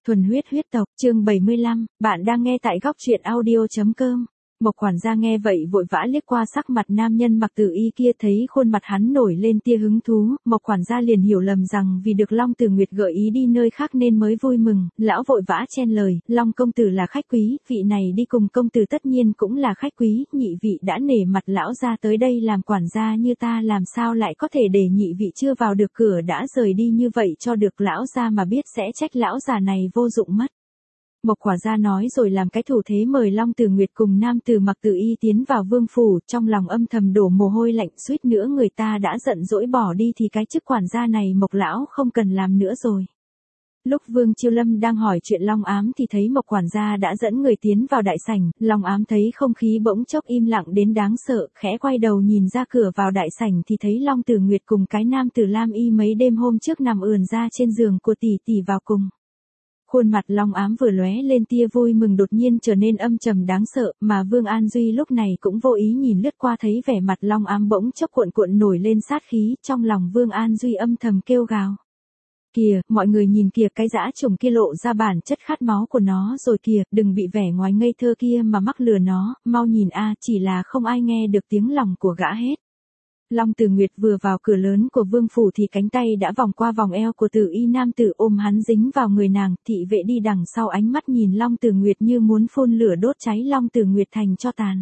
Thuần huyết huyết tộc, chương 75, bạn đang nghe tại góc truyện audio.com. Mộc quản gia nghe vậy vội vã liếc qua sắc mặt nam nhân mặc tử y kia, thấy khuôn mặt hắn nổi lên tia hứng thú, Mộc quản gia liền hiểu lầm rằng vì được Long Tử Nguyệt gợi ý đi nơi khác nên mới vui mừng, lão vội vã chen lời, Long công tử là khách quý, vị này đi cùng công tử tất nhiên cũng là khách quý, nhị vị đã nể mặt lão ra tới đây làm quản gia như ta làm sao lại có thể để nhị vị chưa vào được cửa đã rời đi như vậy cho được lão ra mà biết sẽ trách lão già này vô dụng mất. Mộc quản gia nói rồi làm cái thủ thế mời Long Tử Nguyệt cùng nam tử mặc tử y tiến vào vương phủ, trong lòng âm thầm đổ mồ hôi lạnh, suýt nữa người ta đã giận dỗi bỏ đi thì cái chức quản gia này Mộc lão không cần làm nữa rồi. Lúc Vương Chiêu Lâm đang hỏi chuyện Long Ám thì thấy Mộc quản gia đã dẫn người tiến vào đại sảnh, Long Ám thấy không khí bỗng chốc im lặng đến đáng sợ, khẽ quay đầu nhìn ra cửa vào đại sảnh thì thấy Long Tử Nguyệt cùng cái nam tử lam y mấy đêm hôm trước nằm ườn ra trên giường của tỷ tỷ vào cùng. Khuôn mặt Long Ám vừa lóe lên tia vui mừng đột nhiên trở nên âm trầm đáng sợ, mà Vương An Duy lúc này cũng vô ý nhìn lướt qua thấy vẻ mặt Long Ám bỗng chốc cuộn cuộn nổi lên sát khí, trong lòng Vương An Duy âm thầm kêu gào. Kìa, mọi người nhìn kìa, cái dã trùng kia lộ ra bản chất khát máu của nó rồi kìa, đừng bị vẻ ngoài ngây thơ kia mà mắc lừa nó, mau nhìn a, chỉ là không ai nghe được tiếng lòng của gã hết. Long Tử Nguyệt vừa vào cửa lớn của vương phủ thì cánh tay đã vòng qua vòng eo của tử y nam tử ôm hắn dính vào người nàng, thị vệ đi đằng sau ánh mắt nhìn Long Tử Nguyệt như muốn phun lửa đốt cháy Long Tử Nguyệt thành tro tàn.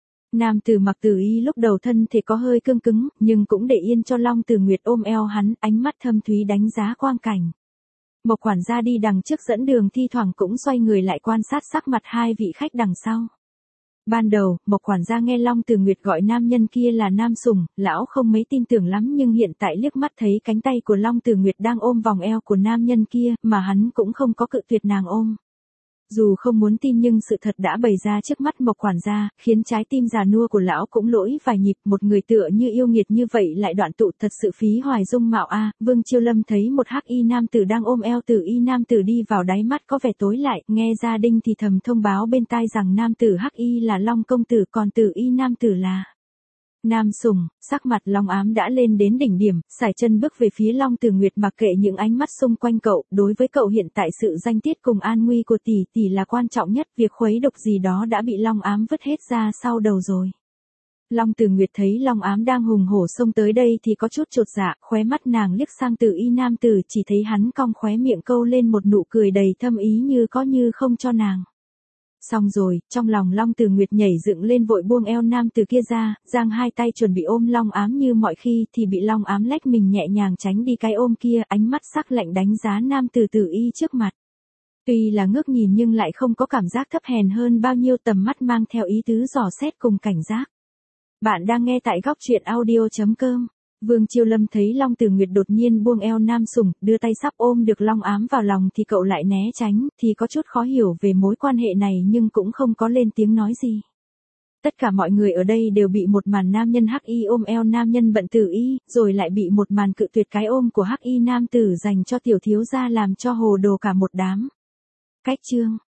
Nam tử mặc tử y lúc đầu thân thể có hơi cương cứng, nhưng cũng để yên cho Long Tử Nguyệt ôm eo hắn, ánh mắt thâm thúy đánh giá quang cảnh. Mộc quản gia đi đằng trước dẫn đường thi thoảng cũng xoay người lại quan sát sắc mặt hai vị khách đằng sau. Ban đầu, Mộc quản gia nghe Long Tử Nguyệt gọi nam nhân kia là Nam Sùng, lão không mấy tin tưởng lắm nhưng hiện tại liếc mắt thấy cánh tay của Long Tử Nguyệt đang ôm vòng eo của nam nhân kia, mà hắn cũng không có cự tuyệt nàng ôm. Dù không muốn tin nhưng sự thật đã bày ra trước mắt Mộc quản gia, khiến trái tim già nua của lão cũng lỗi vài nhịp, một người tựa như yêu nghiệt như vậy lại đoạn tụ thật sự phí hoài dung mạo a. Vương Chiêu Lâm thấy một hắc y nam tử đang ôm eo tử y nam tử đi vào, đáy mắt có vẻ tối lại, nghe gia đình thì thầm thông báo bên tai rằng nam tử hắc y là Long công tử còn tử y nam tử là Nam Sùng. Sắc mặt Long Ám đã lên đến đỉnh điểm, sải chân bước về phía Long Tử Nguyệt mặc kệ những ánh mắt xung quanh cậu, đối với cậu hiện tại sự danh tiết cùng an nguy của tỷ tỷ là quan trọng nhất, việc khuấy độc gì đó đã bị Long Ám vứt hết ra sau đầu rồi. Long Tử Nguyệt thấy Long Ám đang hùng hổ xông tới đây thì có chút chột dạ, khóe mắt nàng liếc sang tử y nam tử chỉ thấy hắn cong khóe miệng câu lên một nụ cười đầy thâm ý như có như không cho nàng. Xong rồi, trong lòng Long Tử Nguyệt nhảy dựng lên vội buông eo nam tử kia ra, giang hai tay chuẩn bị ôm Long Ám như mọi khi thì bị Long Ám lách mình nhẹ nhàng tránh đi cái ôm kia, ánh mắt sắc lạnh đánh giá nam tử tử y trước mặt. Tuy là ngước nhìn nhưng lại không có cảm giác thấp hèn hơn bao nhiêu, tầm mắt mang theo ý tứ dò xét cùng cảnh giác. Bạn đang nghe tại góc truyện audio.com. Vương Chiêu Lâm thấy Long Tử Nguyệt đột nhiên buông eo Nam Sùng, đưa tay sắp ôm được Long Ám vào lòng thì cậu lại né tránh, thì có chút khó hiểu về mối quan hệ này nhưng cũng không có lên tiếng nói gì. Tất cả mọi người ở đây đều bị một màn nam nhân hắc y ôm eo nam nhân bận tử y, rồi lại bị một màn cự tuyệt cái ôm của hắc y nam tử dành cho tiểu thiếu gia làm cho hồ đồ cả một đám. Cách chương